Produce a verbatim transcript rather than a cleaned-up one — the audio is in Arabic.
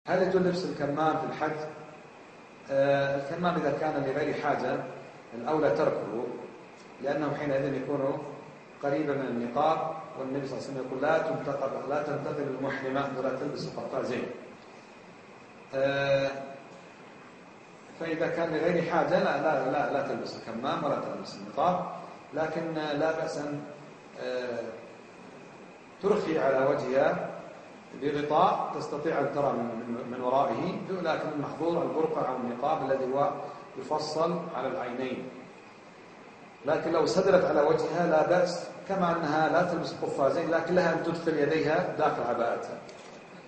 هل يجوز لبس الكمام في الحج؟ آه الكمام إذا كان لغير حاجة الأولى تركه، لأنه حينئذ يكون قريبا من النقاب، والنبي صلى الله عليه وسلم يقول لا تنتقب لا تنتقل المحرمة ولا تلبس القفازين. آه فإذا كان لغير حاجة لا لا لا, لا تلبس الكمام ولا تلبس النقاب، لكن لا بأس أن آه ترخي على وجهها بغطاء تستطيع أن ترى من, من ورائه، لكن المحظور البرقع أو النقاب الذي هو يفصل على العينين. لكن لو سدلت على وجهها لا بأس، كما أنها لا تلبس قفازين، لكن لها أن تدخل يديها داخل عباءتها.